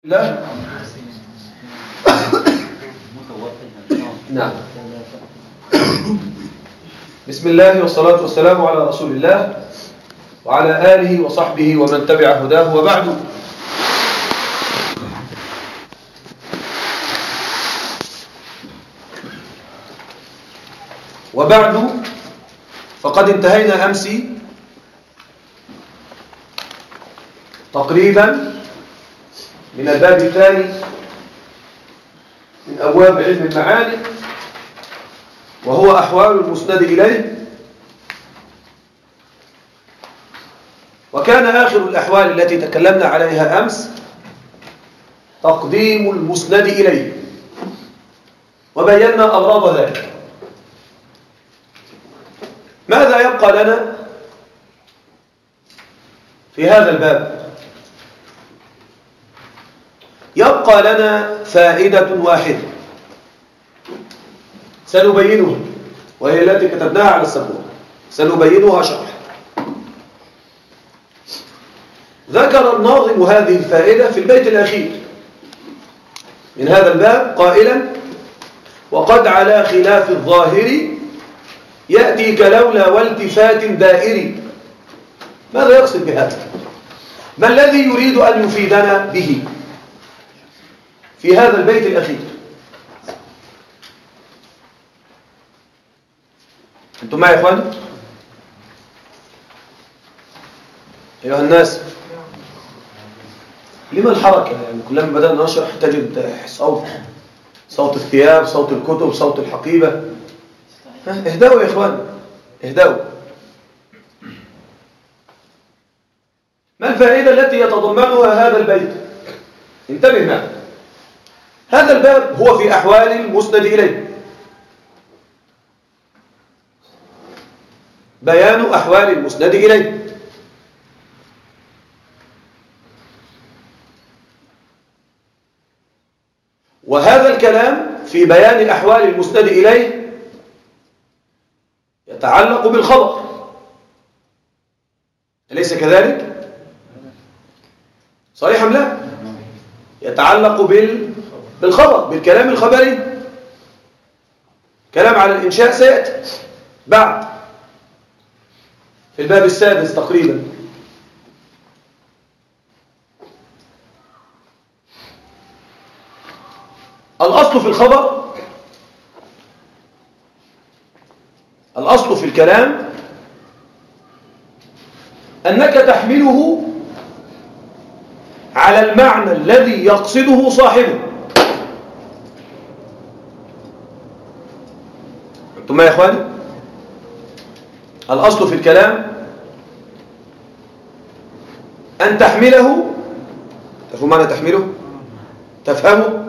لا نعم. بسم الله والصلاة والسلام على رسول الله وعلى آله وصحبه ومن تبع هداه وبعد فقد انتهينا أمس تقريبا من الباب الثاني من أبواب علم المعاني، وهو أحوال المسند إليه. وكان آخر الأحوال التي تكلمنا عليها أمس تقديم المسند إليه، وبينا أغراض ذلك. ماذا يبقى لنا في هذا الباب؟ يبقى لنا فائدة واحدة سنبينها، وهي التي كتبناها على السبورة، سنبينها شرحا. ذكر الناظم هذه الفائدة في البيت الأخير من هذا الباب قائلا: وقد على خلاف الظاهر يأتيك لولا والتفات دائري. ماذا يقصد بهذا؟ ما الذي يريد أن يفيدنا به في هذا البيت الأخير؟ أنتم معي يا إخواني؟ أيها الناس، لما الحركة؟ يعني كلما بدأنا نشرح تجد صوت الثياب، صوت الكتب، صوت الحقيبة. اهدأوا يا إخواني، اهدأوا. ما الفائدة التي يتضمنها هذا البيت؟ انتبه معي. هذا الباب هو في أحوال المسند إليه، بيان أحوال المسند إليه. وهذا الكلام في بيان أحوال المسند إليه يتعلق بالخبر، أليس كذلك؟ صحيح أم لا؟ يتعلق بالخبر، بالكلام الخبري. كلام على الإنشاء سيأتي بعد في الباب السادس تقريبا. الأصل في الخبر، الأصل في الكلام أنك تحمله على المعنى الذي يقصده صاحبه. أنتم يا إخواني؟ الأصل في الكلام أن تحمله، تفهم معنى تحمله؟ تفهمه؟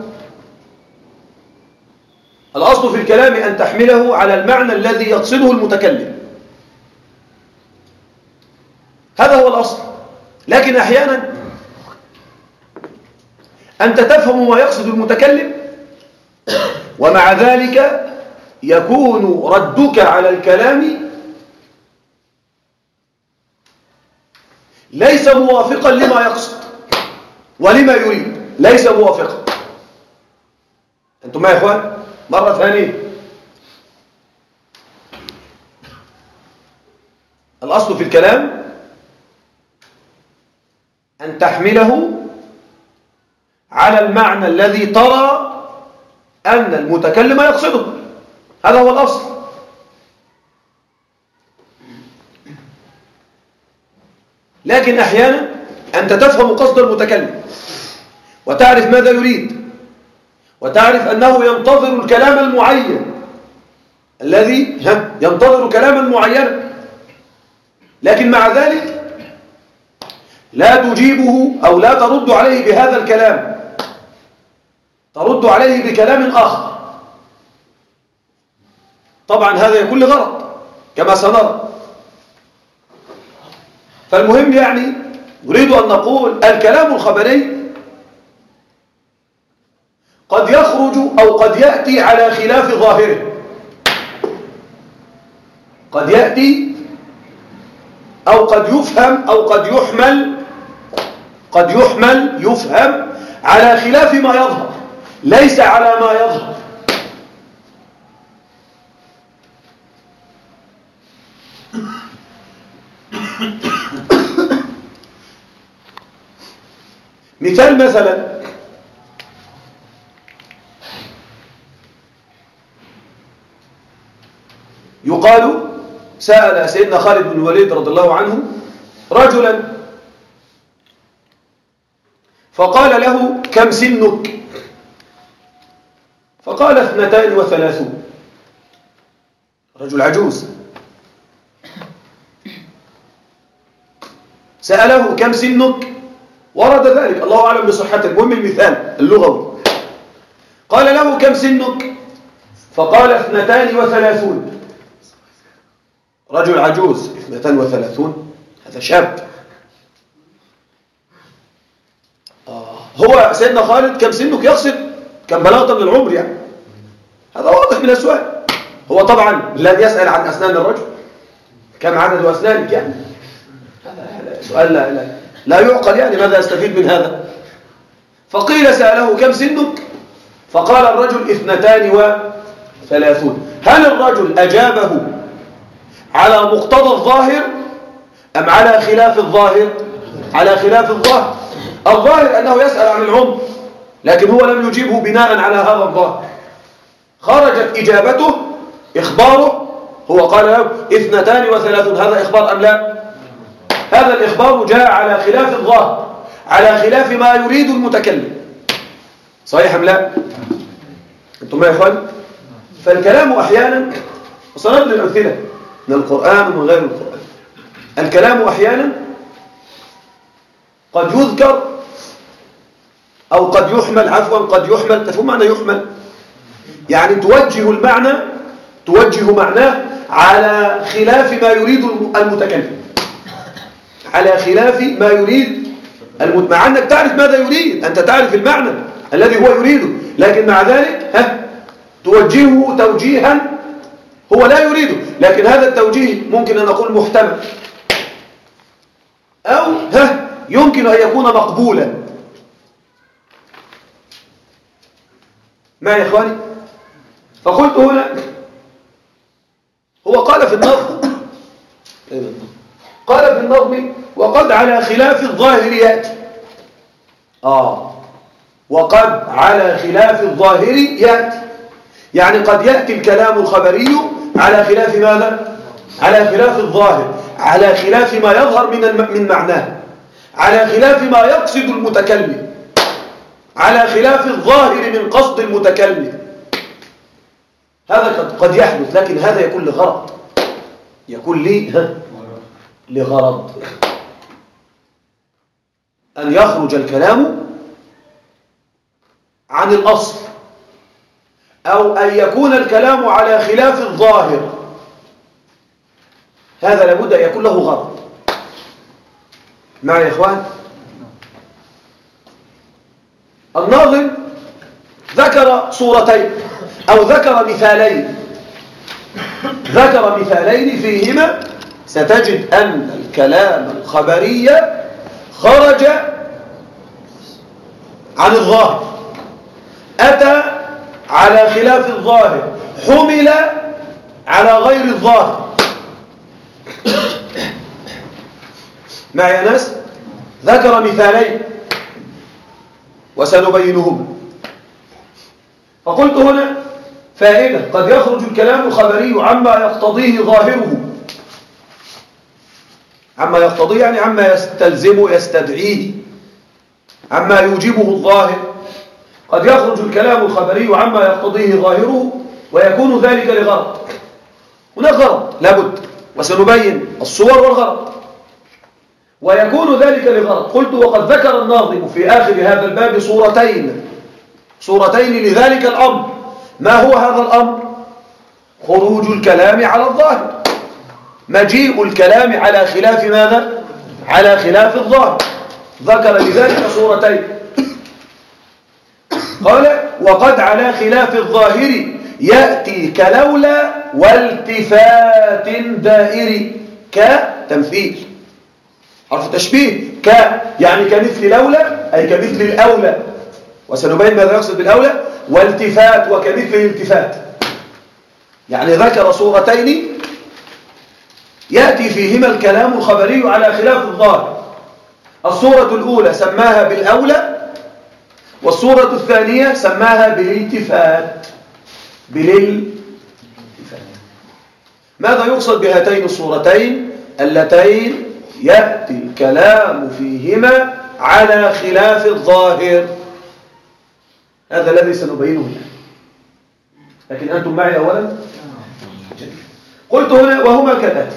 الأصل في الكلام أن تحمله على المعنى الذي يقصده المتكلم. هذا هو الأصل. لكن أحيانا أنت تفهم ما يقصد المتكلم، ومع ذلك يكون ردك على الكلام ليس موافقا لما يقصد ولما يريد، ليس موافقا. أنتم يا إخوان؟ مرة ثانية، الأصل في الكلام أن تحمله على المعنى الذي ترى أن المتكلم يقصده. هذا هو الأصل. لكن أحيانا أنت تفهم قصد المتكلم وتعرف ماذا يريد، وتعرف أنه ينتظر الكلام المعين الذي ينتظر كلاما معينا، لكن مع ذلك لا تجيبه أو لا ترد عليه بهذا الكلام، ترد عليه بكلام آخر. طبعا هذا يكون لغرض كما سنرى. فالمهم يعني نريد أن نقول الكلام الخبري قد يخرج أو قد يأتي على خلاف ظاهره، قد يأتي أو قد يفهم أو قد يحمل يفهم على خلاف ما يظهر ليس على ما يظهر. مثال مثلا يقال سأل سيدنا خالد بن الوليد رضي الله عنه رجلا فقال له كم سنك؟ فقال 32. رجل عجوز سأله كم سنك؟ ورد ذلك الله أعلم بصحته، المهم المثال اللغوي. قال له كم سنك؟ فقال 32. رجل عجوز 32 هذا شاب. هو سيدنا خالد كم سنك يقصد كم بلغت من العمر يعني، هذا واضح من السؤال. هو طبعا لن يسأل عن أسنان الرجل كم عدد أسنانك يعني، هذا سؤال لا يعقل يعني، ماذا يستفيد من هذا؟ فقيل سأله كم سنك؟ فقال الرجل 32. هل الرجل أجابه على مقتضى الظاهر أم على خلاف الظاهر؟ على خلاف الظاهر. الظاهر أنه يسأل عن العمر، لكن هو لم يجيبه بناء على هذا الظاهر. خرجت إجابته إخباره، هو قال له 32. هذا إخبار أم لا؟ هذا الإخبار جاء على خلاف الظاهر، على خلاف ما يريد المتكلم. صحيح أم لا؟ أنتم يا إخوان؟ فالكلام أحيانا، وصلت للأمثلة من القرآن ومن غير القرآن، الكلام أحيانا قد يذكر أو قد يحمل، عفوا قد يحمل. تفهم معنى يحمل؟ يعني توجه معناه على خلاف ما يريد المتكلم، على خلاف ما يريد مع أنك تعرف ماذا يريد، أنت تعرف المعنى الذي هو يريده، لكن مع ذلك توجهه توجيها هو لا يريده، لكن هذا التوجيه ممكن أن نقول محتمل، أو يمكن أن يكون مقبولا. ما يا إخواني؟ فقلت هنا هو قال في النظم وقد على خلاف الظاهر يأتي. وقد على خلاف الظاهر يأتي، يعني قد يأتي الكلام الخبري على خلاف ماذا؟ على خلاف الظاهر، على خلاف ما يظهر من معناه، على خلاف ما يقصد المتكلم، على خلاف الظاهر من قصد المتكلم. هذا قد يحدث، لكن هذا يكون لغرض، يكون لغرض أن يخرج الكلام عن الأصل، أو أن يكون الكلام على خلاف الظاهر. هذا لابد أن يكون له غرض. معي يا إخوان؟ الناظم ذكر صورتين أو ذكر مثالين فيهما ستجد أن الكلام الخبري خرج عن الظاهر، أتى على خلاف الظاهر، حمل على غير الظاهر. معي يا ناس؟ ذكر مثالين وسنبينهما. فقلت هنا فائدة: قد يخرج الكلام الخبري عما يقتضيه ظاهره، عما يقتضيه يعني عما يستلزمه يستدعيه، عما يوجبه الظاهر. قد يخرج الكلام الخبري عما يقتضيه ظاهره ويكون ذلك لغرض. هناك غرض لابد، وسنبين الصور والغرض. ويكون ذلك لغرض. قلت وقد ذكر الناظم في آخر هذا الباب صورتين لذلك الأمر. ما هو هذا الأمر؟ خروج الكلام على الظاهر، مجيء الكلام على خلاف ماذا؟ على خلاف الظاهر. ذكر لذلك صورتين. قال وقد على خلاف الظاهر يأتي كلولا والتفات دائر. كتمثيل، حرف تشبيه. يعني كمثل لولا أي كمثل الأولى، وسنبين ماذا يقصد بالأولى. والتفات وكمثل الالتفات، يعني ذكر صورتين يأتي فيهما الكلام الخبري على خلاف الظاهر. الصورة الأولى سماها بالأولى، والصورة الثانية سماها بالالتفات. ماذا يقصد بهاتين الصورتين اللتين يأتي الكلام فيهما على خلاف الظاهر؟ هذا الذي سنبينه الآن، لكن أنتم معي أولا. قلت هنا وهما كالآتي.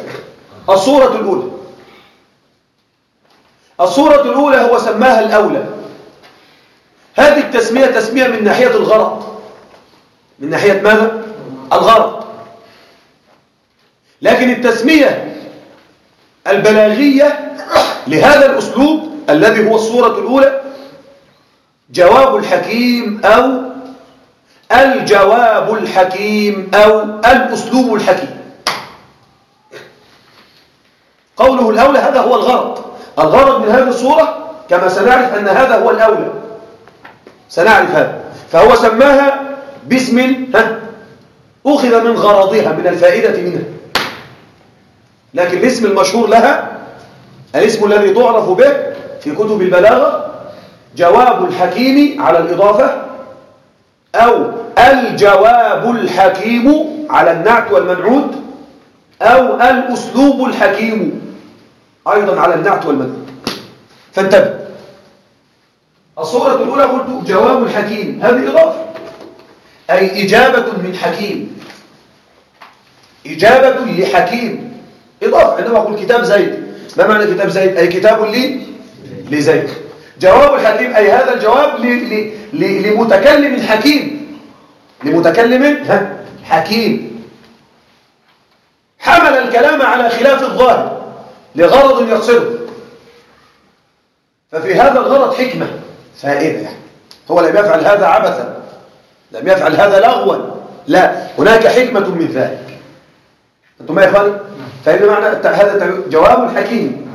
الصورة الأولى هو سماها الأولى. هذه التسمية تسمية من ناحية الغرض، من ناحية ماذا؟ الغرض. لكن التسمية البلاغية لهذا الأسلوب الذي هو الصورة الأولى جواب الحكيم أو الجواب الحكيم أو الأسلوب الحكيم. قوله الأولى هذا هو الغرض من هذه الصورة، كما سنعرف أن هذا هو الأولى، سنعرف هذا. فهو سماها باسم أخذ من غرضها، من الفائدة منها، لكن الاسم المشهور لها، الاسم الذي تعرف به في كتب البلاغة، جواب الحكيم على الإضافة، أو الجواب الحكيم على النعت والمنعوت، أو الأسلوب الحكيم أيضا على النعت والمنعوت. فانتبه، الصورة الأولى قلت جواب الحكيم، هذه إضافة، أي إجابة من حكيم، إجابة لحكيم، إضافة. عندما أقول كتاب زيد، ما معنى كتاب زيد؟ أي كتاب لزيد. جواب الحكيم أي هذا الجواب لمتكلم حكيم، لمتكلم حكيم حمل الكلام على خلاف الظاهر لغرض يقصده، ففي هذا الغرض حكمة فائدة. يعني هو لم يفعل هذا عبثا، لم يفعل هذا لغوا، لا، هناك حكمة من ذلك. أنتم ما يا إخواني؟ فإن معنى هذا جواب الحكيم.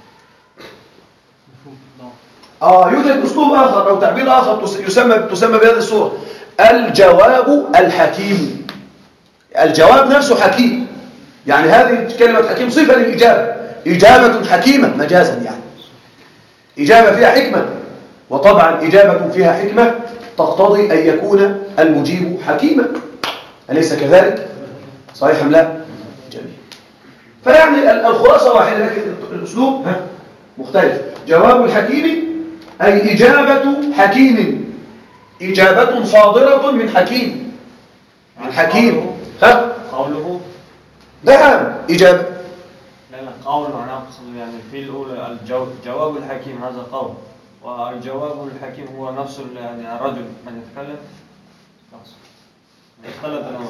يوجد أسلوب آخر أو تعبير آخر تسمى بهذه الصورة الجواب الحكيم. الجواب نفسه حكيم، يعني هذه كلمة حكيم صفة للإجابة، إجابة حكيمة مجازا، يعني إجابة فيها حكمة، وطبعا إجابة فيها حكمة تقتضي أن يكون المجيب حكيما، أليس كذلك؟ صحيح أم لا؟ جميل. فيعني الخلاصة واحدة، لكن الأسلوب مختلف. جواب الحكيم أي إجابة حكيم، إجابة صادرة من حكيم، من حكيم. قوله نعم إجابة. لا قول، أنا أقصد يعني في الأولى جواب الحكيم هذا قول، والجواب الحكيم هو نفس يعني الرجل من يتكلم اختلف الأمر.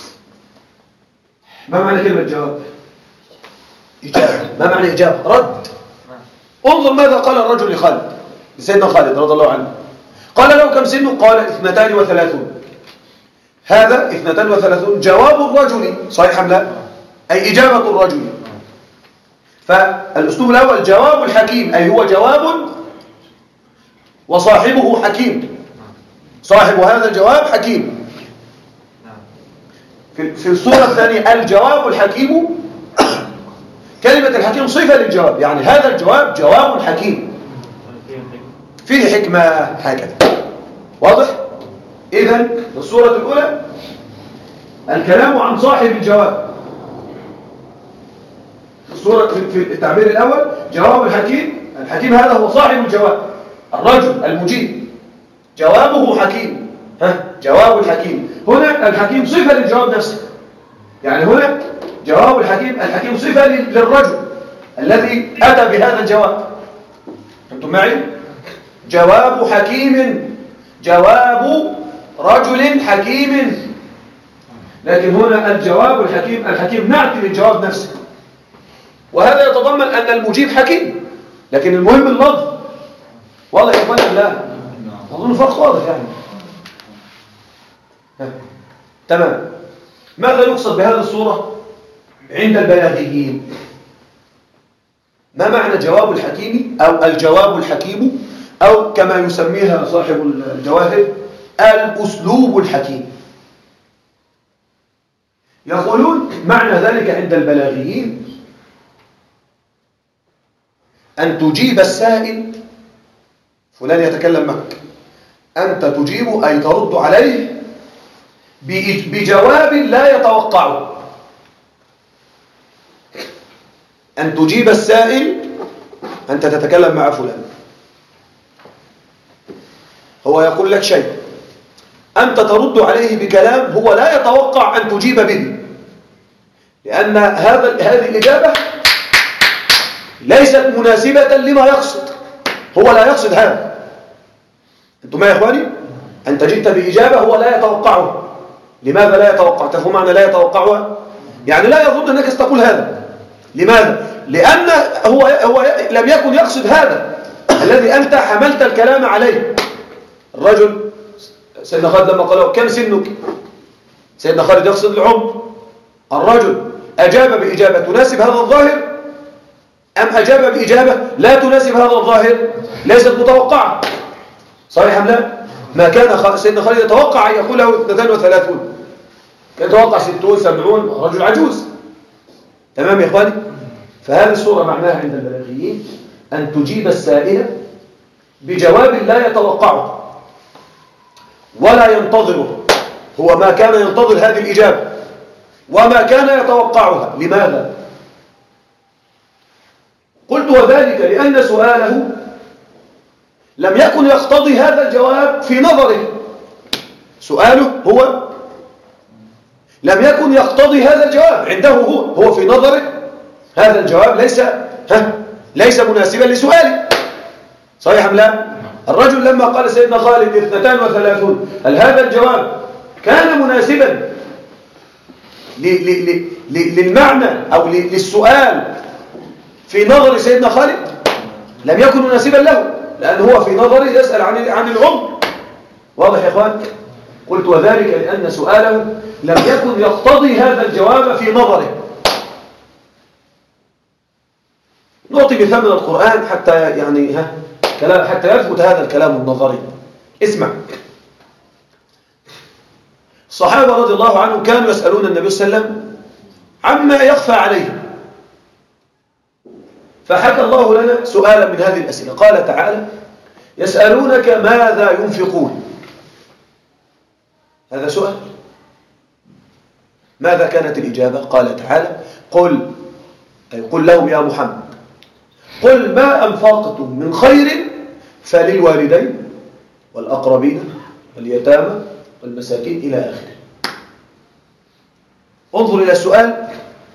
ما معنى كلمة جواب؟ إجابة. ما معنى إجابة؟ رد. انظر ماذا قال الرجل لخالد، لسيدنا خالد رضي الله عنه. قال له كم سنه؟ قال 32. هذا 32 جواب الرجل، صحيح أم لا؟ أي إجابة الرجل. فالأسلوب الأول جواب الحكيم، أي هو جواب وصاحبه حكيم، صاحب هذا الجواب حكيم. في الصورة الثانية الجواب الحكيم، كلمة الحكيم صفة للجواب، يعني هذا الجواب جواب حكيم فيه حكمة، هكذا. واضح؟ إذن الصورة الأولى الكلام عن صاحب الجواب، الصورة في التعبير الأول جواب الحكيم، الحكيم هذا هو صاحب الجواب، الرجل المجيب جوابه حكيم. جواب الحكيم هنا الحكيم صفة للجواب نفسه، يعني هنا جواب الحكيم صفة للرجل الذي أتى بهذا الجواب. أنتم معي؟ جواب حكيم، جواب رجل حكيم. لكن هنا الجواب الحكيم نعت للجواب نفسه، وهذا يتضمن أن المجيب حكيم، لكن المهم اللفظ. واضح يا اخوان؟ لا أظن فرق واضح يعني. تمام. ماذا يقصد بهذه الصورة عند البلاغيين؟ ما معنى جواب الحكيم أو الجواب الحكيم أو كما يسميها صاحب الجواهر الأسلوب الحكيم. يقولون معنى ذلك عند البلاغيين أن تجيب السائل، فلان يتكلم معك، أنت تجيب أي ترد عليه بجواب لا يتوقعه. أن تجيب السائل، أنت تتكلم مع فلان، هو يقول لك شيء، أنت ترد عليه بكلام هو لا يتوقع أن تجيب به، لأن هذه الإجابة ليست مناسبة لما يقصد، هو لا يقصد هذا. أنتم يا إخواني، أنت جئت بإجابة هو لا يتوقعها. لماذا لا يتوقع؟ تفهم معنى لا يتوقعها؟ يعني لا يظن أنك ستقول هذا. لماذا؟ لأن هو لم يكن يقصد هذا الذي أنت حملت الكلام عليه. الرجل سيدنا خالد لما قال له كم سنك؟ سيدنا خالد يقصد العمر. الرجل أجاب بإجابة تناسب هذا الظاهر أم أجاب بإجابة لا تناسب هذا الظاهر؟ ليست متوقعة. صحيح أم لا؟ ما كان سيدنا خالد يتوقع أن يقول له 32، كان يتوقع 60 70، رجل عجوز. تمام يا إخواني؟ فهذه الصورة معناها عند البلاغيين أن تجيب السائل بجواب لا يتوقعه ولا ينتظره. هو ما كان ينتظر هذه الإجابة وما كان يتوقعها. لماذا؟ قلت وذلك لأن سؤاله لم يكن يقتضي هذا الجواب في نظره. سؤاله هو لم يكن يقتضي هذا الجواب عنده، هو في نظره هذا الجواب ليس مناسبا لسؤاله. صحيح أم لا؟ الرجل لما قال سيدنا خالد 32، هل هذا الجواب كان مناسبا للمعنى أو للسؤال في نظر سيدنا خالد؟ لم يكن مناسبا له، لأنه هو في نظره يسأل عن العمر. واضح يا إخوان؟ قلت وذلك لأن سؤاله لم يكن يقتضي هذا الجواب في نظره. نعطي مثال من القرآن حتى يثبت هذا الكلام النظري. اسمع، الصحابة رضي الله عنهم كانوا يسألون النبي صلى الله عليه وسلم عما يخفى عليه، فحكى الله لنا سؤالا من هذه الأسئلة. قال تعالى: يسألونك ماذا ينفقون. هذا سؤال. ماذا كانت الإجابة؟ قال تعالى: قل لهم يا محمد، قل ما أنفقتم من خير فللوالدين والأقربين واليتامى والمساكين إلى آخره. انظر إلى السؤال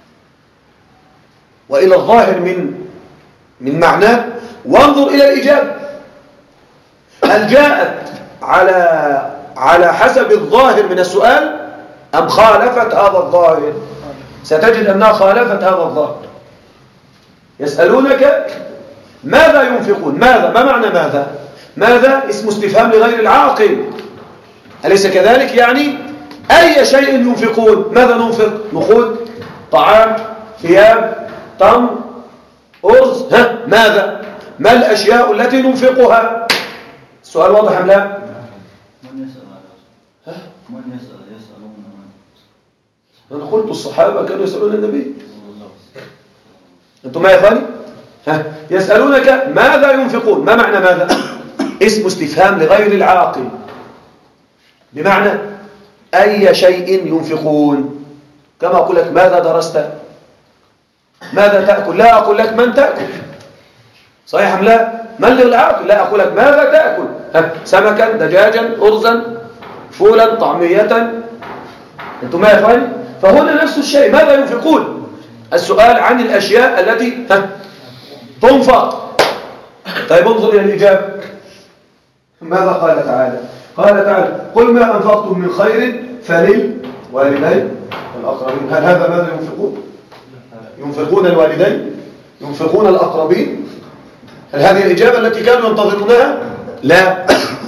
وإلى الظاهر من معناه، وانظر إلى الإجابة. هل جاءت على حسب الظاهر من السؤال أم خالفت هذا الظاهر؟ ستجد أنها خالفت هذا الظاهر. يسألونك ماذا ينفقون. ماذا؟ ما معنى ماذا؟ ماذا اسم استفهام لغير العاقل، أليس كذلك؟ يعني أي شيء ينفقون. ماذا ننفق؟ نقود، طعام، ثياب، تمر، أرز. ماذا؟ ما الأشياء التي ننفقها؟ السؤال واضح أم لا؟ من يسأل؟ من يسألون من؟ أنا قلت الصحابة كانوا يسألون النبي. أنتم ما يا إخواني؟ يسألونك ماذا ينفقون. ما معنى ماذا؟ اسم استفهام لغير العاقل، بمعنى أي شيء ينفقون. كما أقول لك ماذا درست؟ ماذا تأكل؟ لا أقول لك من تأكل. صحيح أم لا؟ من للعاقل؟ لا أقول لك ماذا تأكل. سمكا، دجاجا، أرزا، فولا، طعمية. أنتم يا إخواني؟ فهنا نفس الشيء. ماذا ينفقون؟ السؤال عن الأشياء التي تنفق. طيب انظر إلى الإجابة. ماذا قال تعالى؟ قال تعالى: قل ما أنفقتم من خير فللوالدين والأقربين. هل هذا ماذا ينفقون؟ ينفقون الوالدين؟ ينفقون الأقربين؟ هل هذه الإجابة التي كانوا ينتظرونها؟ لا.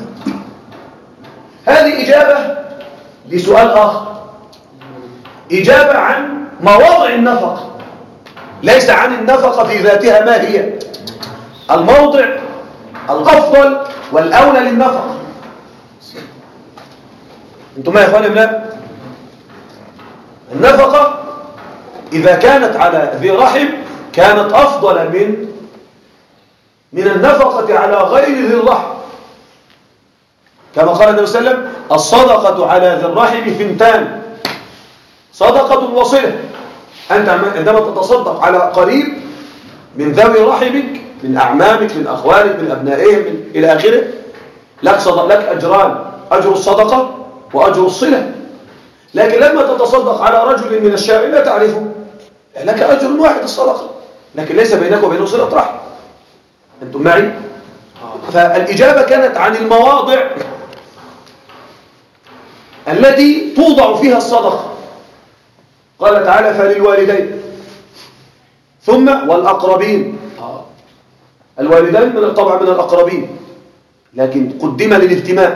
هذه إجابة لسؤال آخر، إجابة عن مواضع النفقة، ليس عن النفقة في ذاتها ما هي. الموضع الأفضل والأولى للنفقة. انتم ما يا إخواني لا؟ النفقة إذا كانت على ذي رحم كانت أفضل من النفقة على غير ذي الرحم، كما قال النبي صلى الله عليه وسلم: الصدقة على ذي الرحم ثنتان، صدقة وصلة. أنت عندما تتصدق على قريب من ذوي رحمك، من أعمامك، من أخوالك، من أبنائهم، إلى آخره، لك أجران: أجر الصدقة وأجر الصلة. لكن لما تتصدق على رجل من الشارع لا تعرفه، لك أجر واحد الصدقة، لكن ليس بينك وبينه صلة رحم. أنتم معي؟ فالإجابة كانت عن المواضع التي توضع فيها الصدقة. قال تعالى: فللوالدين ثم والأقربين. الوالدين طبعا من الأقربين، لكن قدم للاهتمام.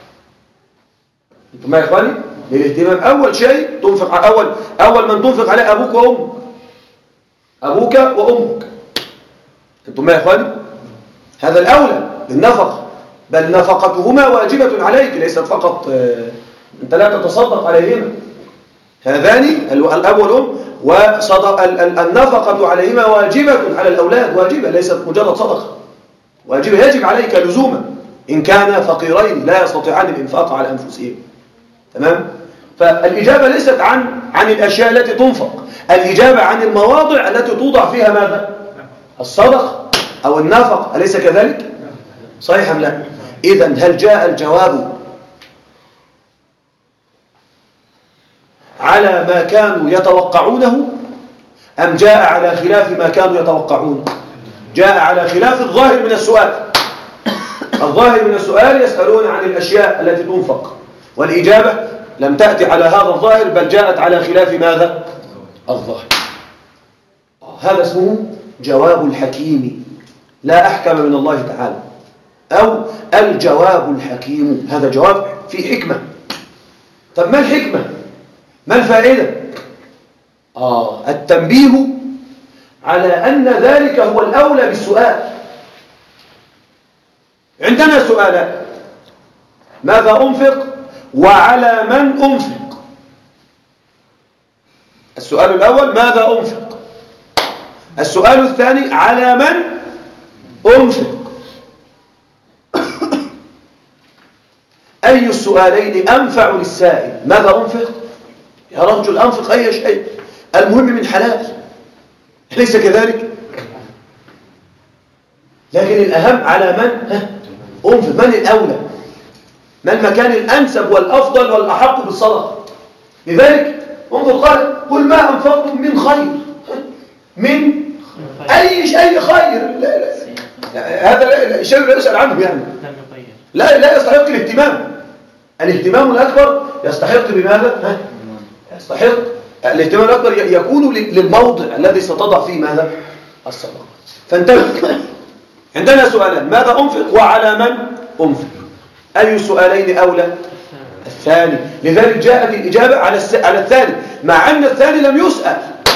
انتم معي يا إخواني؟ للاهتمام. أول شيء تنفق أول من تنفق عليه أبوك وأمك، أبوك وأمك. انتم معي يا إخواني؟ هذا الأولى بالنفقة، بل نفقتهما واجبة عليك، ليست فقط أنت لا تتصدق عليهما. هذان الأب والأم، والنفقة عليهما واجبة على الأولاد، واجبة ليست مجرد صدقة، واجبة يجب عليك لزوما إن كان فقيرين لا يستطيعان الإنفاق على أنفسهم. تمام؟ فالإجابة ليست عن الأشياء التي تنفق، الإجابة عن المواضع التي توضع فيها ماذا؟ الصدقة أو النفق، أليس كذلك؟ صحيح أم لا؟ إذن هل جاء الجواب على ما كانوا يتوقعونه أم جاء على خلاف ما كانوا يتوقعون؟ جاء على خلاف الظاهر من السؤال. الظاهر من السؤال يسألون عن الأشياء التي تنفق، والإجابة لم تأتي على هذا الظاهر، بل جاءت على خلاف ماذا؟ الظاهر. هذا اسمه جواب الحكيم، لا أحكم من الله تعالى، أو الجواب الحكيم. هذا جواب فيه حكمة. طب ما الحكمة؟ ما الفائدة؟ التنبيه على أن ذلك هو الأولى بالسؤال. عندنا سؤالان: ماذا أنفق؟ وعلى من أنفق؟ السؤال الأول: ماذا أنفق؟ السؤال الثاني: على من أنفق؟ أي السؤالين أنفع للسائل؟ ماذا أنفق؟ يا رجل أنفق أي شيء، المهم من حلال، ليس كذلك؟ لكن الأهم على من أنفق، من الأولى، ما المكان الأنسب والأفضل والأحق بالصدقة. لذلك انظر قال: قل ما أنفقتم من خير، من أي شيء خير. هذا شيء لا يسأل عنه، يعني لا يستحق الاهتمام. الاهتمام الأكبر يستحق بماذا؟ يستحق الاهتمام الأكبر يكون للموضع الذي ستضع فيه ماذا؟ الصدقة. فانتبه، عندنا سؤالان: ماذا أنفق؟ وعلى من أنفق؟ أي السؤالين أولى؟ الثاني. لذلك جاءت الإجابة على الثاني، مع أن الثاني لم يسأل،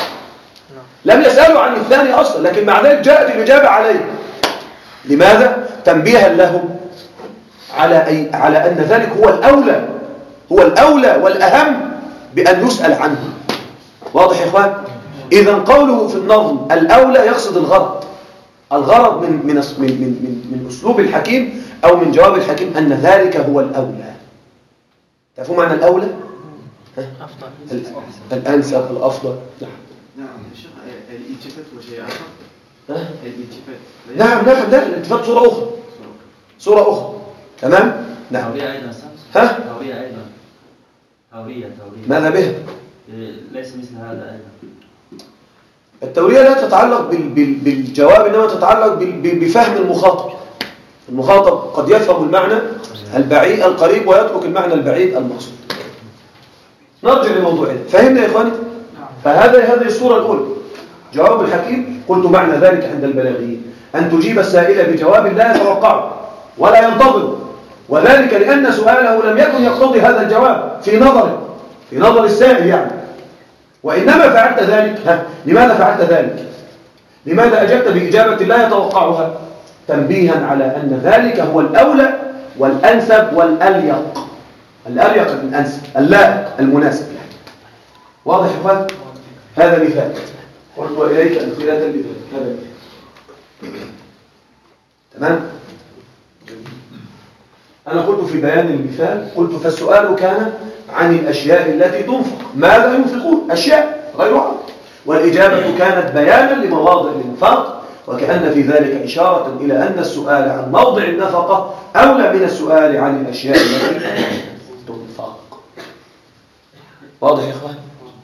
لم يسألوا عن الثاني أصلا، لكن مع ذلك جاءت الإجابة عليه. لماذا؟ تنبيها لهم على أن ذلك هو الأولى والأهم بأن يسأل عنه. واضح يا إخوان؟ إذن قوله في النظم الأولى يقصد الغرض من أسلوب الحكيم أو من جواب الحكيم أن ذلك هو الأولى. تعرفوا معنى الأولى؟ أفضل، الأنسب، الأفضل. نعم يا شيخ، الالتفات هو شيء آخر. الالتفات نعم لا، الالتفات صورة أخرى. تمام؟ نعم. هورية أيضا. هورية أيضا. هورية. ماذا بها؟ ليس مثل هذا أيضا. التورية لا تتعلق بالجواب، إنما تتعلق بفهم المخاطب. المخاطب قد يفهم المعنى البعيد القريب ويترك المعنى البعيد المقصود. نرجع لموضوعنا. فهمنا يا إخواني؟ هذه الصورة الأولى، جواب الحكيم. قلت معنى ذلك عند البلاغيين أن تجيب السائل بجواب لا يتوقعه ولا ينتظر، وذلك لأن سؤاله لم يكن يقتضي هذا الجواب في نظر السائل يعني. وإنما فعلت ذلك، لماذا فعلت ذلك؟ لماذا أجبت بإجابة لا يتوقعها؟ تنبيها على أن ذلك هو الأولى والأنسب والأليق. الأليق الأنسب، اللائق المناسب يعني. واضح يا اخوان؟ هذا مثال، قلت إليك أمثلة لذلك. هذا مثال. تمام؟ أنا قلت في بيان المثال، قلت فالسؤال كان عن الأشياء التي تنفق. ماذا ينفقون؟ أشياء غير عرض. والإجابة كانت بيانا لمواضع الإنفاق، وكأن في ذلك إشارة إلى أن السؤال عن موضع النفقة أولى من السؤال عن الأشياء التي تنفق. واضح يا إخوان؟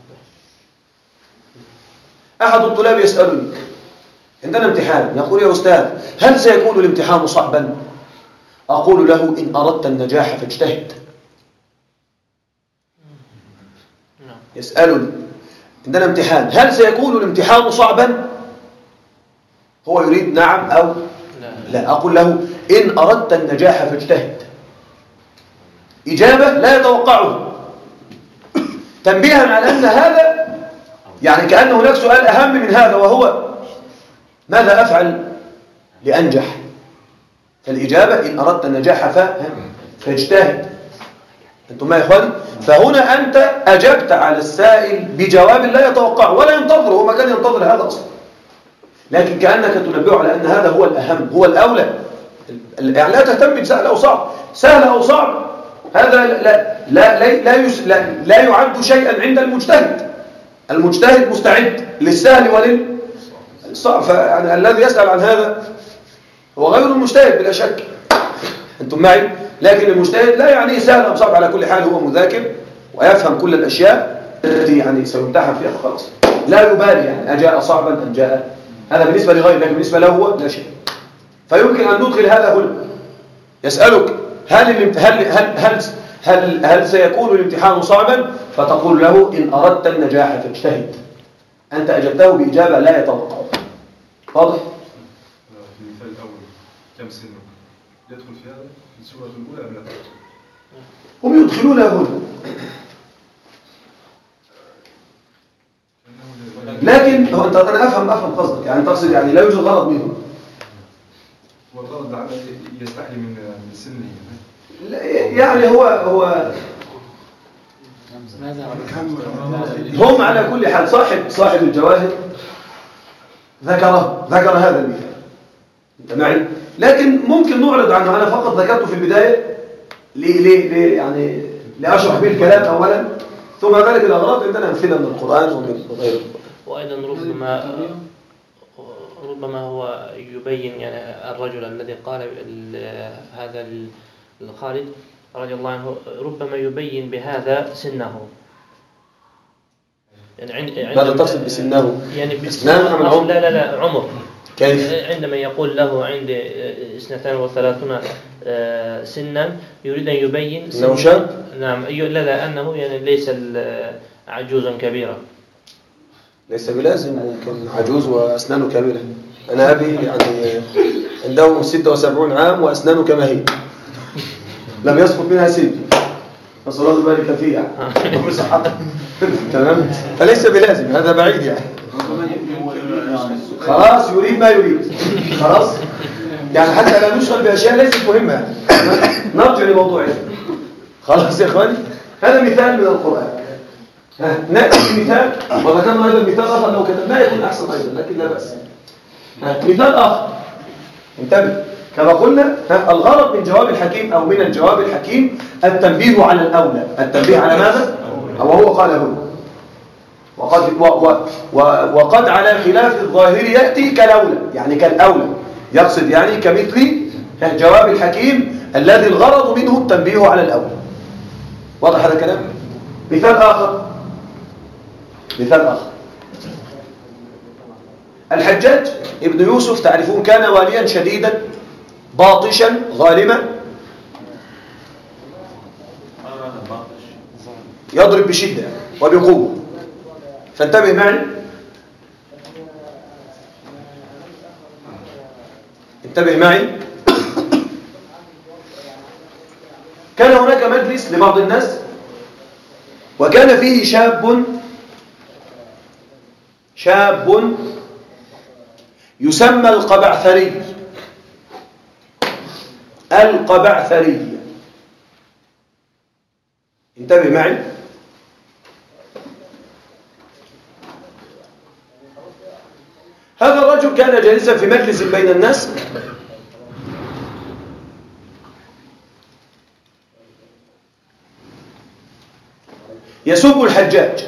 أحد الطلاب يسألني عندنا امتحان، يقول يا أستاذ هل سيكون الامتحان صعبا؟ أقول له إن أردت النجاح فاجتهد. يسألني عندنا امتحان هل سيكون الامتحان صعبا؟ هو يريد نعم أو لا. أقول له إن أردت النجاح فاجتهد. إجابة لا يتوقعه، تنبيها على أن هذا يعني كأن هناك سؤال أهم من هذا، وهو ماذا أفعل لأنجح؟ فالإجابة إن أردت النجاح فاجتهد. أنتم ما يا إخواني؟ فهنا أنت أجبت على السائل بجواب لا يتوقعه ولا ينتظره، هو ما كان ينتظر هذا أصلا، لكن كأنك تنبيه على أن هذا هو الأهم، هو الأولى. يعني لا تهتم بسهل أو صعب، سهل أو صعب هذا لا يعد شيئا عند المجتهد. المجتهد مستعد للسهل وللصعب، فيعني الذي يسأل عن هذا هو غير المجتهد بلا شك. أنتم معي؟ لكن المجتهد لا يعني سهل أو صعب، على كل حال هو مذاكر ويفهم كل الأشياء التي يعني سيمتحن فيها، فخلاص لا يبالي يعني أجاء صعبا أم جاء. هذا بالنسبة لغيره، لكن بالنسبة له هو لا شيء. فيمكن أن ندخل هذا هنا. يسألك هل سيكون الامتحان صعبا؟ فتقول له إن أردت النجاح فاجتهد. أنت أجبته بإجابة لا يتوقع. واضح؟ في المثال الأول كم سنه؟ يدخل في هذا في السورة الأولى أم لا؟ هم يدخلونها هنا، لكن هو أنا أفهم قصدك، يعني تقصد يعني لا يوجد غرض منه. والغرض لعله يستحي من سنه. يعني هو هم على كل حال صاحب الجواهر ذكر هذا المثال. انت معي؟ لكن ممكن نعرض عنه. انا فقط ذكرته في البدايه يعني لاشرح به الكلام اولا، ثم ذلك الاغراض عندنا امثله من القران ومن غيره. وايضا ربما هو يبين يعني الرجل الذي قال هذا الخالد رضي الله عنه ربما يبين بهذا سنه. يعني ماذا تقصد بسنه؟ يعني بسنه لا عمر. كيف؟ عندما يقول له عند 32 سنا يريد أن يبين أنه شاب؟ نعم. لا أنه يعني ليس عجوزا كبيرا. ليس بلازم، ممكن عجوز وأسنانه كاملة. أنا أبي يعني عنده 76 عام وأسنانه كما هي، لم يسقط منها سن، نسأل الله ذلك فيه يعني بصحته. تمام؟ فليس بلازم، هذا بعيد يعني. خلاص يريد ما يريد، خلاص يعني حتى لا نشغل بأشياء ليست مهمة يعني. نرجع لموضوعنا. خلاص يا إخواني، هذا مثال من القرآن. نأتي بمثال، وذكرنا هذا المثال آخر لو كتبناه يكون أحسن أيضا، لكن لا بأس. مثال آخر، انتبه كما قلنا، الغرض من جواب الحكيم أو من الجواب الحكيم التنبيه على الأولى. التنبيه على ماذا؟ وهو قال هنا وقد على خلاف الظاهر يأتي كالأولى، يعني كالأولى، يقصد يعني كمثل جواب الحكيم الذي الغرض منه التنبيه على الأولى. واضح هذا الكلام؟ مثال آخر الحجاج ابن يوسف تعرفون كان واليا شديدا باطشا ظالما يضرب بشدة وبقوة. فانتبه معي، انتبه معي. كان هناك مجلس لبعض الناس، وكان فيه شاب يسمى القبعثري. القبعثري. انتبه معي. هذا الرجل كان جالسا في مجلس بين الناس، يسب الحجاج،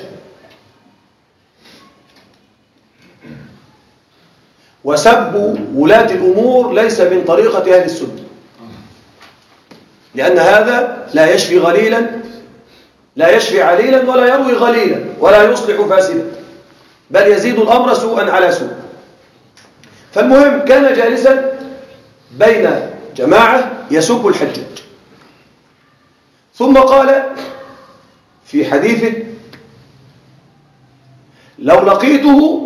وسب ولاة الأمور ليس من طريقة أهل السنة، لأن هذا لا يشفي غليلا، لا يشفي عليلا، ولا يروي غليلا، ولا يصلح فاسدا، بل يزيد الأمر سوءا على سوء. فالمهم كان جالسا بين جماعة يسب الحجاج، ثم قال في حديثه: لو لقيته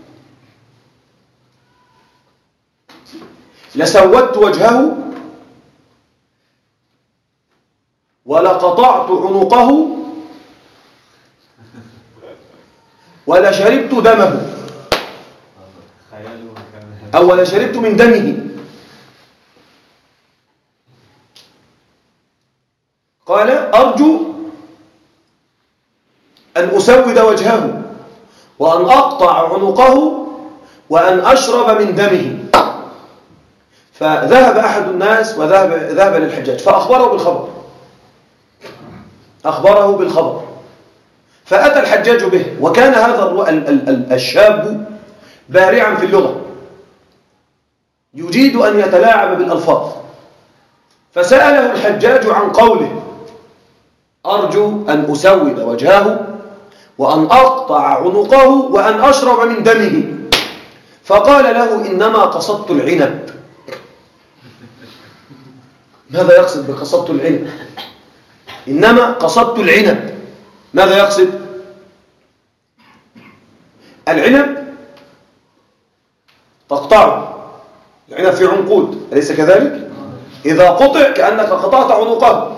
لسودت وجهه ولقطعت عنقه ولشربت دمه، أو لشربت من دمه. قال: أرجو أن أسود وجهه وأن أقطع عنقه وأن أشرب من دمه. فذهب أحد الناس وذهب للحجاج فأخبره بالخبر، أخبره بالخبر، فأتى الحجاج به، وكان هذا الشاب بارعا في اللغة، يجيد أن يتلاعب بالألفاظ، فسأله الحجاج عن قوله: أرجو أن أسود وجهه وأن أقطع عنقه وأن أشرب من دمه. فقال له: إنما قصدت العنب. ماذا يقصد بقصدت العنب؟ إنما قصدت العنب. ماذا يقصد؟ العنب تقطعه، العنب في عنقود، أليس كذلك؟ إذا قطع كأنك قطعت عنقه،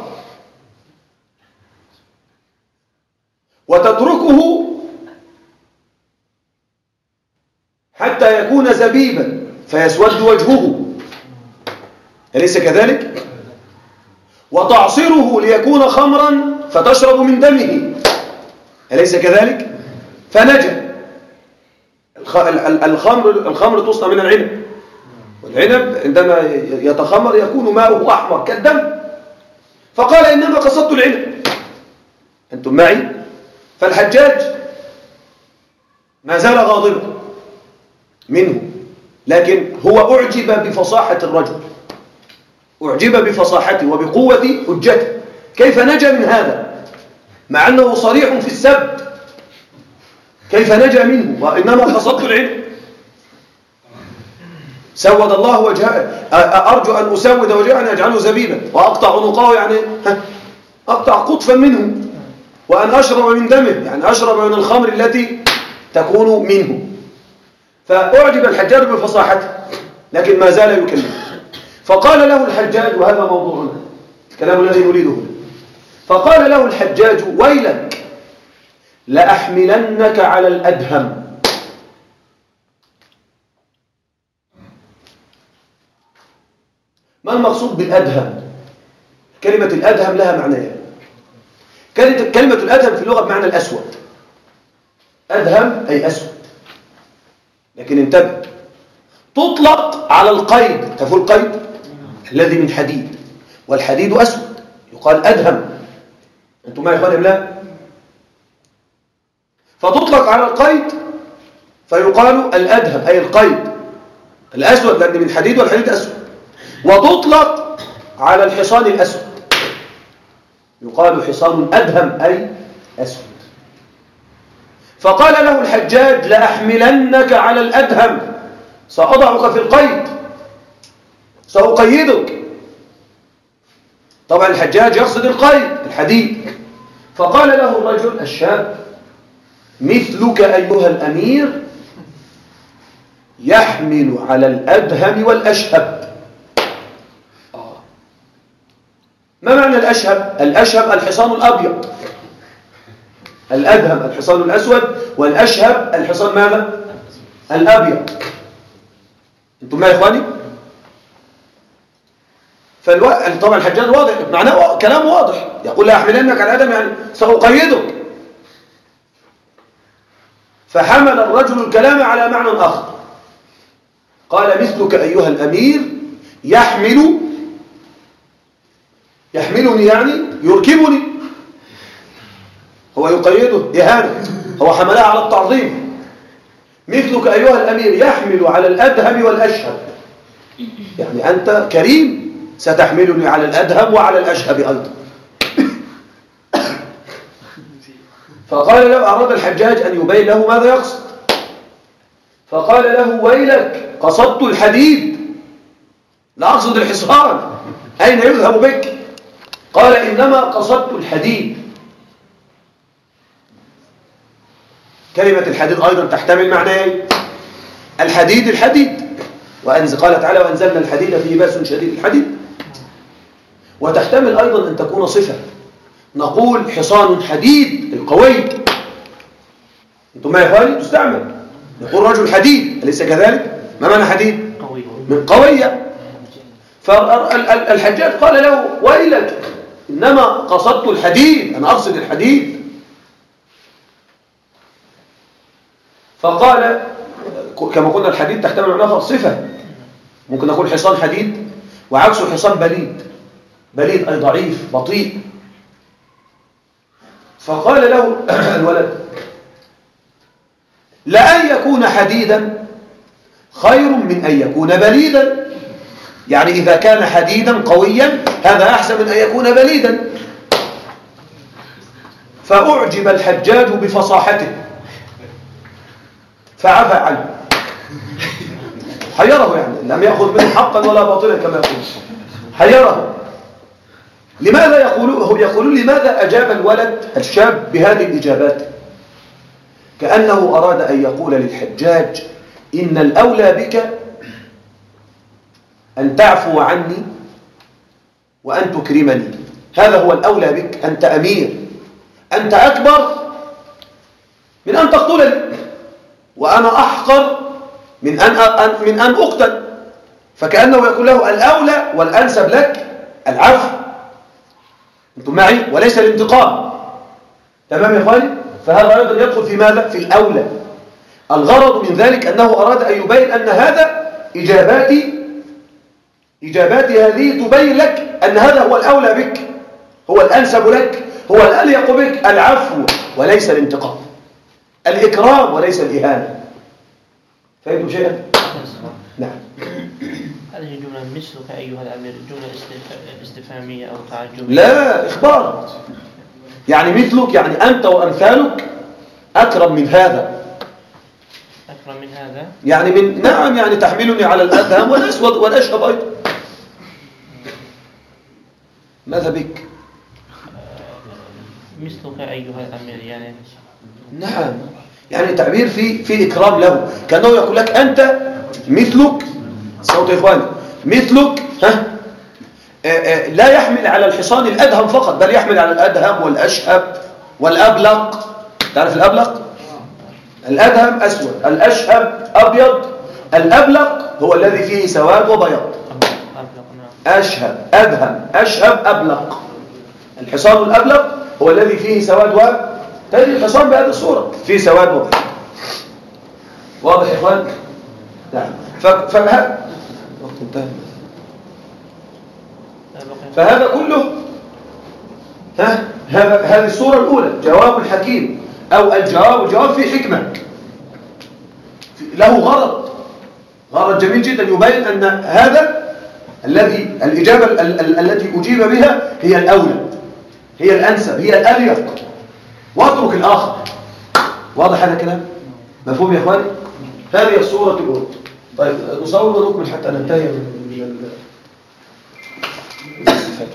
وتتركه حتى يكون زبيبا فيسود وجهه، أليس كذلك؟ وتعصره ليكون خمرا فتشرب من دمه، أليس كذلك؟ فنجا. الخمر تصنع من العنب، والعنب عندما يتخمر يكون ماؤه أحمر كالدم. فقال: إنما قصدت العنب. أنتم معي؟ فالحجاج ما زال غاضبا منه، لكن هو أعجب بفصاحة الرجل، أعجب بفصاحته وبقوة حجته، كيف نجا من هذا مع أنه صريح في السب، كيف نجا منه وإنما قصدت العلم. سود الله وجهه، أرجو أن أسود وجهه أن أجعله زبيبا، وأقطع عنقه يعني أقطع قطفا منه، وأن أشرب من دمه يعني أشرب من الخمر التي تكون منه. فأعجب الحجاج بفصاحته، لكن ما زال يكلم. فقال له الحجاج، وهذا موضوعنا الكلام الذي نريده هنا، فقال له الحجاج: ويلك لأحملنك على الأدهم. ما المقصود بالأدهم؟ كلمة الأدهم لها معنيين. كلمة الأدهم في اللغة بمعنى الأسود، أدهم أي أسود، لكن انتبه، تطلق على القيد، تفو القيد الذي من حديد، والحديد أسود يقال أدهم. أنتم ما يقال لا؟ فتطلق على القيد فيقال الأدهم أي القيد الأسود، لأن من حديد والحديد أسود. وتطلق على الحصان الأسود، يقال حصان أدهم أي أسود. فقال له الحجاج: لأحملنك على الأدهم، سأضعك في القيد، سأقيدك. طبعا الحجاج يقصد القيد الحديد. فقال له الرجل الشاب: مثلك أيها الأمير يحمل على الأدهم والأشهب. ما معنى الأشهب؟ الأشهب الحصان الأبيض، الأدهم الحصان الأسود، والأشهب الحصان ماذا؟ الأبيض. أنتم ما يا إخواني؟ طبعا الحجاج واضح معناه كلام واضح، يقول لا أحملنك على آدم يعني سأقيدك. فحمل الرجل الكلام على معنى آخر، قال مثلك أيها الأمير يحملني يعني يركبني، هو يقيده إهانة، هو حملها على التعظيم. مثلك أيها الأمير يحمل على الأدهم والأشهب، يعني أنت كريم ستحملني على الأدهم وعلى الأشهب أيضا. فقال له، أراد الحجاج أن يبين له ماذا يقصد، فقال له ويلك قصدت الحديد لا أقصد الحصان، أين يذهب بك؟ قال إنما قصدت الحديد. كلمة الحديد أيضا تحتمل معنيين، الحديد قال تعالى وأنزلنا الحديد فيه بأس شديد الحديد، وتحتمل أيضا أن تكون صفة، نقول حصان حديد القوي، أنتم ما يفعل تستعمل، نقول رجل حديد أليس كذلك؟ ما معنى حديد؟ قوي من قوية. فالحجاج قال له ويلك إنما قصدت الحديد، أنا أقصد الحديد. فقال كما قلنا الحديد تحتمل معناها صفة، ممكن نقول حصان حديد وعكسه حصان بليد أي ضعيف بطيء. فقال له الولد لأن يكون حديدا خير من أن يكون بليدا، يعني إذا كان حديدا قويا هذا أحسن من أن يكون بليدا. فأعجب الحجاج بفصاحته فعفى عنه، حيره، يعني لم يأخذ منه حقا ولا باطلا كما يقول، حيره. لماذا يقولون لماذا أجاب الولد الشاب بهذه الإجابات؟ كأنه أراد أن يقول للحجاج إن الأولى بك أن تعفو عني وأن تكرمني، هذا هو الأولى بك، أنت أمير، أنت أكبر من أن تقتلني، وأنا أحقر من أن أقتل. فكأنه يقول له الأولى والأنسب لك العفو، أنتم معي، وليس الانتقام. تمام يا إخواني؟ فهذا أيضا يدخل في ماذا؟ في الأولى. الغرض من ذلك أنه أراد أن يبين أن هذا إجاباتي هذه تبين لك أن هذا هو الأولى بك، هو الأنسب لك، هو الأليق بك، العفو وليس الانتقام، الإكرام وليس الإهانة. فهمتم شيئا؟ نعم. هذه الجملة مثلك أيها الأمير جملة استفهامية أو تعجبية؟ لا، إخبار، يعني مثلك يعني أنت وأمثالك أكرم من هذا، أكرم من هذا يعني نعم، يعني تحملني على الأدهم والأسود والأشهب أيضا. ماذا بك؟ مثلك أيها الأمير يعني نعم، يعني تعبير في إكرام له، كأنه يقول لك أنت مثلك، صوت إخواني، مثلك لا يحمل على الحصان الأدهم فقط، بل يحمل على الأدهم والأشهب والأبلق. تعرف الأبلق؟ الأدهم أسود، الأشهب أبيض، الأبلق هو الذي فيه سواد وبياض. أشهب أدهم أشهب أبلق. الحصان الأبلق هو الذي فيه سواد وبياض، تجد الحصان بهذه الصورة فيه سواد وبياض. واضح يا إخوان؟ نعم. فهذا كله هذه الصورة الأولى جواب الحكيم، أو الجواب في حكمة، له غرض جميل جدا، يبين أن هذا الإجابة التي أجيب بها هي الأولى، هي الأنسب، هي الأليق، واترك الآخر. واضح هذا الكلام؟ مفهوم يا إخواني؟ هذه الصورة الأولى. طيب نصور ونكمل حتى ننتهي من الاستفادة.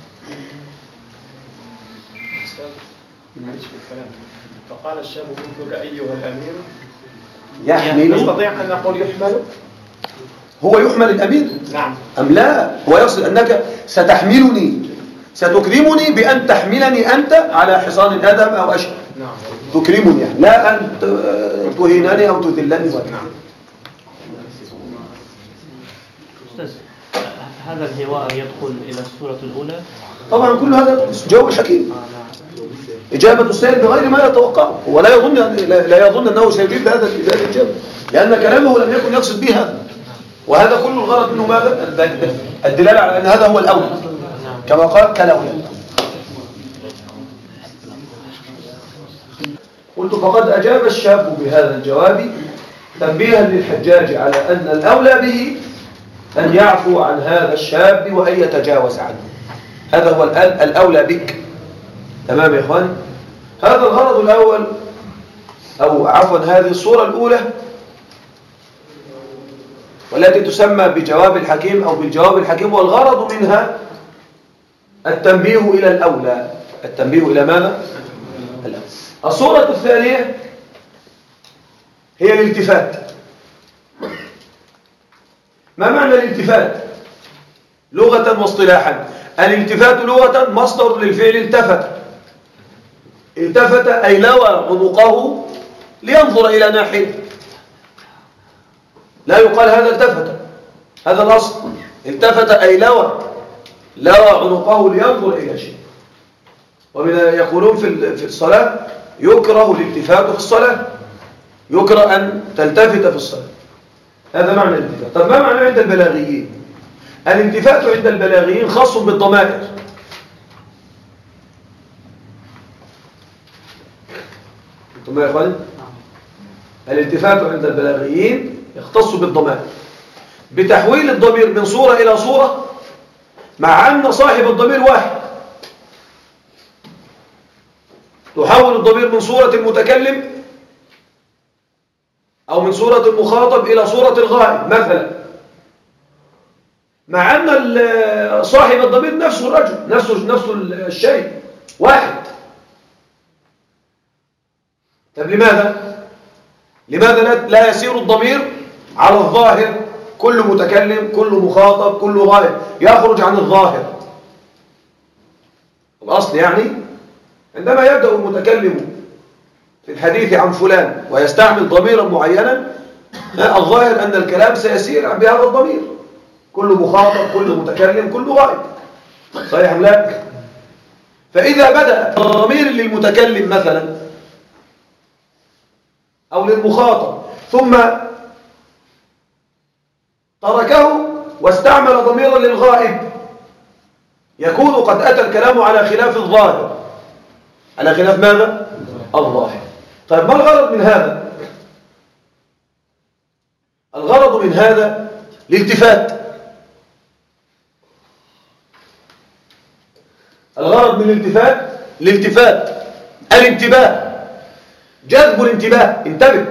فقال الشاب مثلك أيها الأمير يحمل، نستطيع أن نقول يحمل؟ هو يحمل الأمير؟ نعم. أم لا؟ هو يقصد أنك ستحملني، ستكرمني بأن تحملني أنت على حصان الأدب أو أشهر. نعم. تكرمني يعني، لا أن تهينني أو تذلني. نعم. أستاذ هذا الحوار يدخل إلى السورة الأولى؟ طبعا كل هذا جواب الحكيم. إجابة السائل بغير ما يتوقعه، ولا يظن لا يظن أنه سيجيب بهذا الإجابة، لأن كلامه لم يكن يقصد به هذا. وهذا كل الغرض منه ماذا؟ الدلالة على أن هذا هو الأول كما قال كالأولى. قلت فقد أجاب الشاب بهذا الجواب تنبيها للحجاج على أن الأولى به أن يعفو عن هذا الشاب وأن يتجاوز عنه. هذا هو الأولى بك. تمام يا إخوان؟ هذا الغرض الأول، أو عفوا هذه الصورة الأولى والتي تسمى بجواب الحكيم أو بالجواب الحكيم، والغرض منها التنبيه إلى الأولى. التنبيه إلى ماذا؟ الأولى. الصورة الثانية هي الالتفات. ما معنى الالتفات لغة واصطلاحا؟ الالتفات لغة مصدر للفعل التفت. التفت أي لوى عنقه لينظر إلى ناحية. لا يقال هذا التفت، هذا الأصل. التفت أي لوى عنقه لينظر إلى شيء. ومن يقولون في الصلاة يكره الالتفات في الصلاة، يكره أن تلتفت في الصلاة. هذا معنى الالتفات. طب ما معنى عند البلاغيين؟ الالتفات عند البلاغيين خاص بالضمائر. انتم يا اخواني؟ الالتفات عند البلاغيين يختص بالضمائر، بتحويل الضمير من صورة إلى صورة، مع أن صاحب الضمير واحد. تحول الضمير من صورة المتكلم أو من صورة المخاطب إلى صورة الغائب مثلا، مع أن صاحب الضمير نفسه الرجل، نفسه الشيء واحد. طب لماذا لا يسير الضمير على الظاهر؟ كل متكلم، كل مخاطب، كل غائب يخرج عن الظاهر. الأصل يعني عندما يبدأ المتكلم في الحديث عن فلان ويستعمل ضميرا معينا، الظاهر أن الكلام سيسير بهذا الضمير، كل مخاطب، كل متكلم، كل غائب. صحيح أم لا؟ فإذا بدأ ضمير للمتكلم مثلا أو للمخاطب ثم تركه واستعمل ضميرا للغائب، يكون قد أتى الكلام على خلاف الظاهر. على خلاف ماذا؟ الظاهر. طيب ما الغرض من هذا؟ الغرض من هذا الالتفات. الغرض من الالتفات الانتباه، جذب الانتباه. انتبه.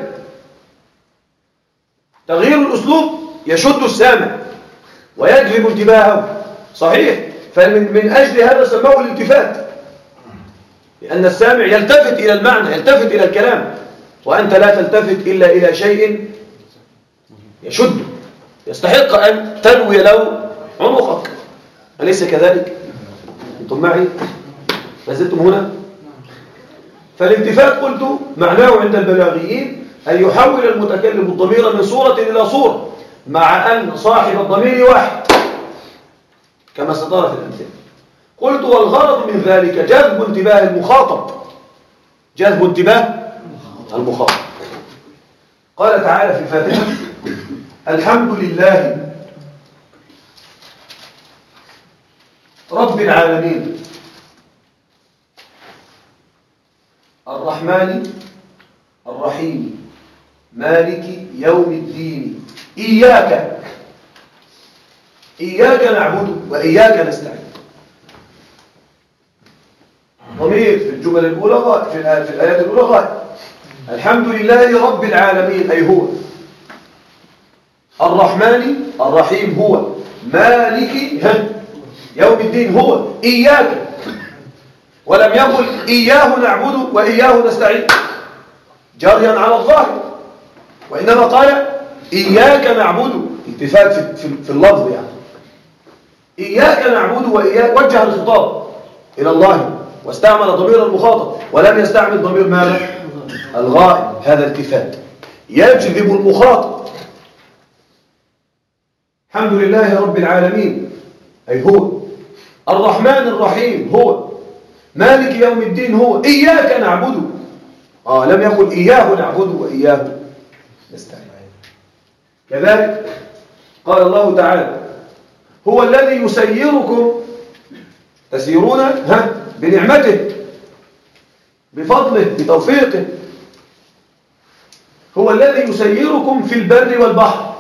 تغيير الأسلوب يشد السامع ويجلب انتباهه. صحيح. فمن أجل هذا سموه الالتفات، لأن السامع يلتفت إلى المعنى، يلتفت إلى الكلام، وأنت لا تلتفت إلا إلى شيء يشد، يستحق أن تلوي له عنقك. أليس كذلك؟ أنتم معي؟ ما زلتم هنا؟ فالالتفات قلت معناه عند البلاغيين أن يحول المتكلم الضمير من صورة إلى صورة، مع أن صاحب الضمير واحد كما سترى في الأمثلة. قلت والغرض من ذلك جذب انتباه المخاطب، جذب انتباه المخاطب. قال تعالى في الفاتحة: الحمد لله رب العالمين الرحمن الرحيم مالك يوم الدين إياك نعبد وإياك نستعين. ضمير في الجمل الأولى في الآيات الأولى غائب. الحمد لله رب العالمين أي هو، الرحمن الرحيم هو، مالك يوم الدين هو، إياك. ولم يقل إياه نعبد وإياه نستعين جاريا على الظاهر، وإنما قال إياك نعبد، التفات في اللفظ يعني. إياك نعبد وإياك، وجه الخطاب إلى الله واستعمل ضمير المخاطب ولم يستعمل ضمير ماذا؟ الغائب. هذا التفات يجذب المخاطب. الحمد لله رب العالمين أي هو الرحمن الرحيم، هو مالك يوم الدين، هو إياك نعبد. لم يقل إياه نعبد وإياه نستعين. كذلك قال الله تعالى هو الذي يسيركم، تسيرون بنعمته، بفضله، بتوفيقه. هو الذي يسيركم في البر والبحر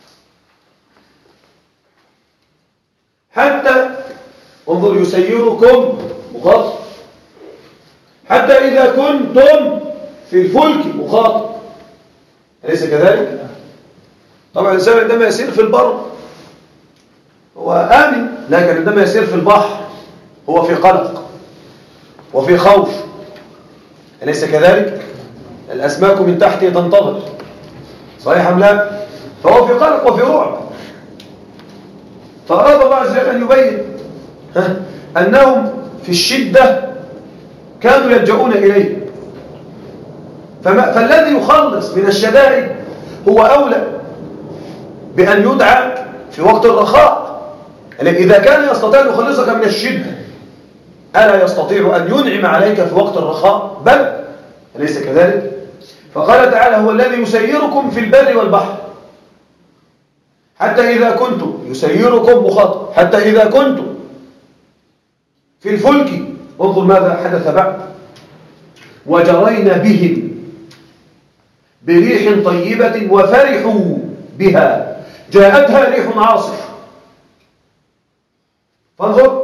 حتى، انظر، يسيركم مخاطب، حتى إذا كنتم في الفلك مخاطب، أليس كذلك؟ طبعا الإنسان عندما يسير في البر هو آمن، لكن عندما يسير في البحر هو في قلق وفي خوف، أليس كذلك؟ الأسماك من تحته تنتظر، صحيح أم لا؟ فهو في قلق وفي رعب. فأراد الله عز وجل أن يبين أنهم في الشدة كانوا يلجؤون إليه، فالذي يخلص من الشدائد هو أولى بأن يدعى في وقت الرخاء. إذا كان يستطيع أن يخلصك من الشدة ألا يستطيع أن ينعم عليك في وقت الرخاء؟ بل أليس كذلك؟ فقال تعالى هو الذي يسيركم في البر والبحر حتى إذا كنتم، يسيركم مخاطب، حتى إذا كنتم في الفلك، انظر ماذا حدث بعد، وجرينا بهم بريح طيبة وفرحوا بها جاءتها ريح عاصف. فانظر،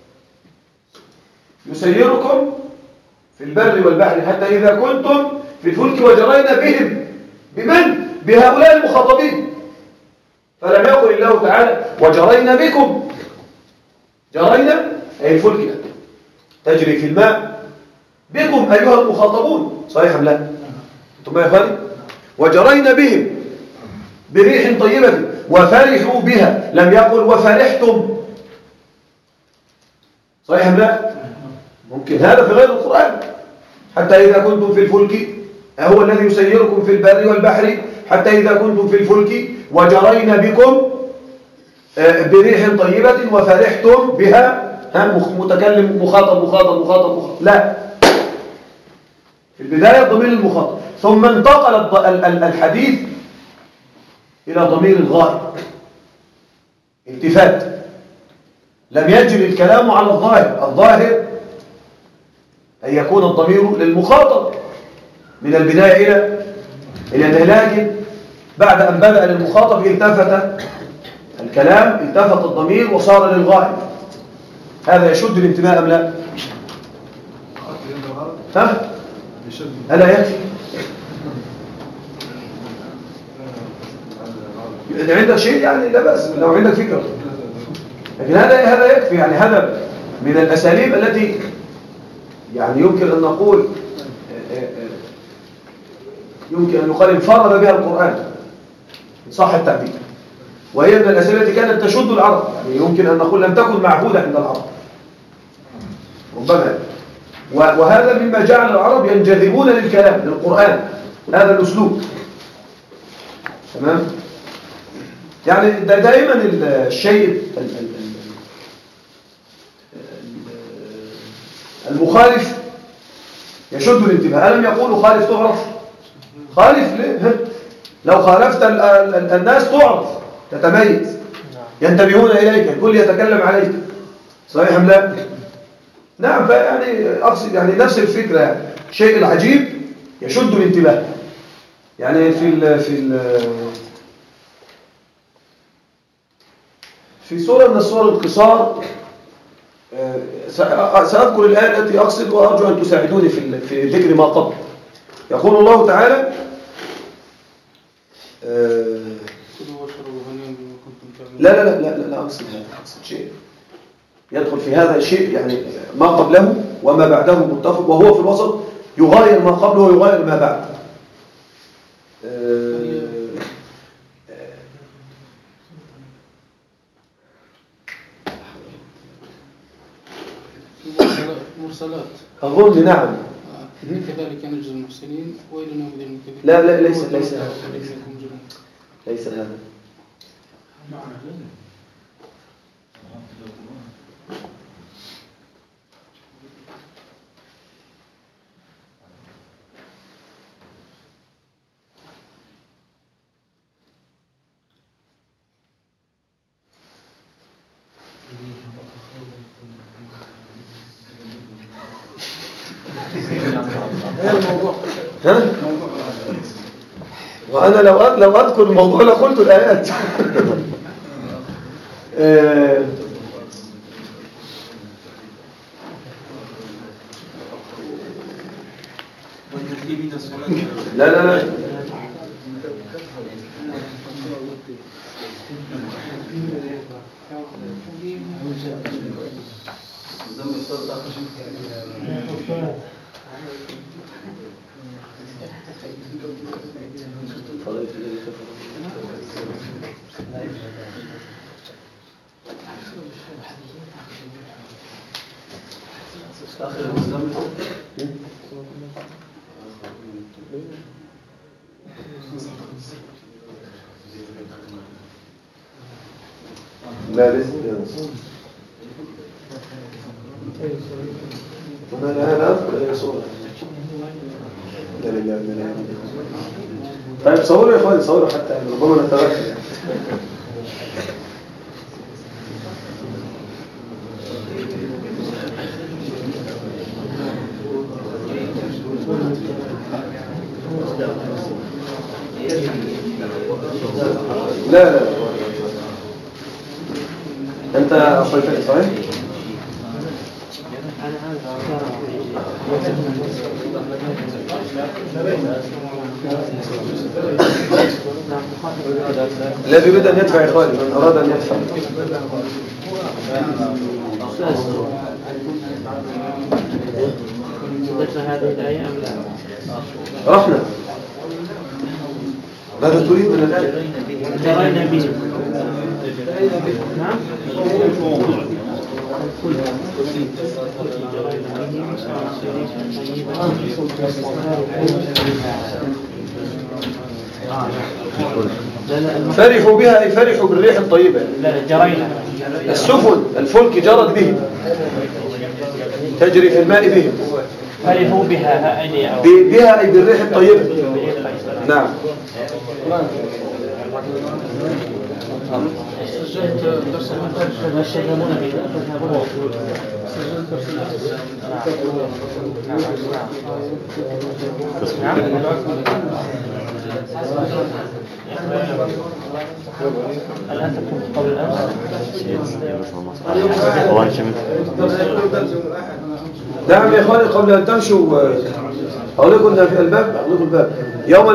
يسيركم في البر والبحر حتى إذا كنتم في الفلك وجرينا بهم، بمن؟ بهؤلاء المخاطبين. فلم يقل الله تعالى وجرينا بكم، جرينا أي الفلك تجري في الماء بكم أيها المخاطبون، صحيح أم لا؟ أنتم يا أخواني؟ وجرينا بهم بريح طيبة وفرحوا بها، لم يقل وفرحتم، صحيح أم لا؟ ممكن هذا في غير القرآن. حتى إذا كنتم في الفلك، هو الذي يسيركم في البر والبحر حتى إذا كنتم في الفلك وجرينا بكم بريح طيبة وفرحتم بها. متكلم مخاطب، لا، في البداية ضمير المخاطب، ثم انتقل الحديث إلى ضمير الغائب، التفات، لم يجري الكلام على الظاهر أن يكون الضمير للمخاطب من البداية إلى النهاية، لكن بعد أن بدأ للمخاطب التفت الكلام، التفت الضمير وصار للغائب. هذا يشد الانتباه أم لا؟ ألا يكفي؟ إذا عندك شيء يعني لا بأس، لو عندك فكرة، لكن هذا يكفي. يعني هذا من الأساليب التي يعني يمكن أن نقول يمكن أن يقال انفرد بها القرآن صح التعبير، وهي من الأسئلة التي كانت تشد العرب، يعني يمكن أن نقول لم تكن معهودة عند العرب ربما، وهذا مما جعل العرب ينجذبون للكلام للقرآن، هذا الأسلوب. تمام؟ يعني دائما الشيء المخالف يشد الانتباه. ألم يقولوا خالف تعرف؟ خالف ليه؟ لو خالفت الناس تعرف، تتميز، ينتبهون إليك، الكل يتكلم عليك، صحيح أم لا؟ نعم. فيعني أقصد يعني نفس الفكرة، يعني الشيء العجيب يشد الانتباه. يعني في سورة من السور القصار سأذكر الآية التي أقصد وأرجو أن تساعدوني في ذكر ما قبل. يقول الله تعالى لا أقصد هذا، أقصد شيء يدخل في هذا الشيء، يعني ما قبله وما بعده متفق، وهو في الوسط يغاير ما قبله ويغاير ما بعده. مرسلات أظن نعم. كذلك نجزي المحسنين وإلى يوم الدين. لا ليس هذا. ها؟ وأنا لو أذكر الموضوع لقلت الآيات. لا لا لا لا لسه أنا أذكر صورة. لا لا لا. طيب صوروا يا إخواني، صوروا حتى ربما نتذكر. لا لا أنت أصيبت صحيح؟ الذي يريد أن يدفع إخواني، من أراد أن يدفع. هذه الآية أم لا؟ رحنا. ماذا تريد من الآية؟ جرينا به. نعم. فرحوا بها أي فرحوا بالريح الطيبة. لا جرينا. السفن الفلك جرت بهم، تجري في الماء بهم. فرحوا بها بها أي بالريح الطيبة. نعم. الآن تكون قبل الأمس. نعم يا إخواني، قبل أن تمشوا أغلقوا الباب يوم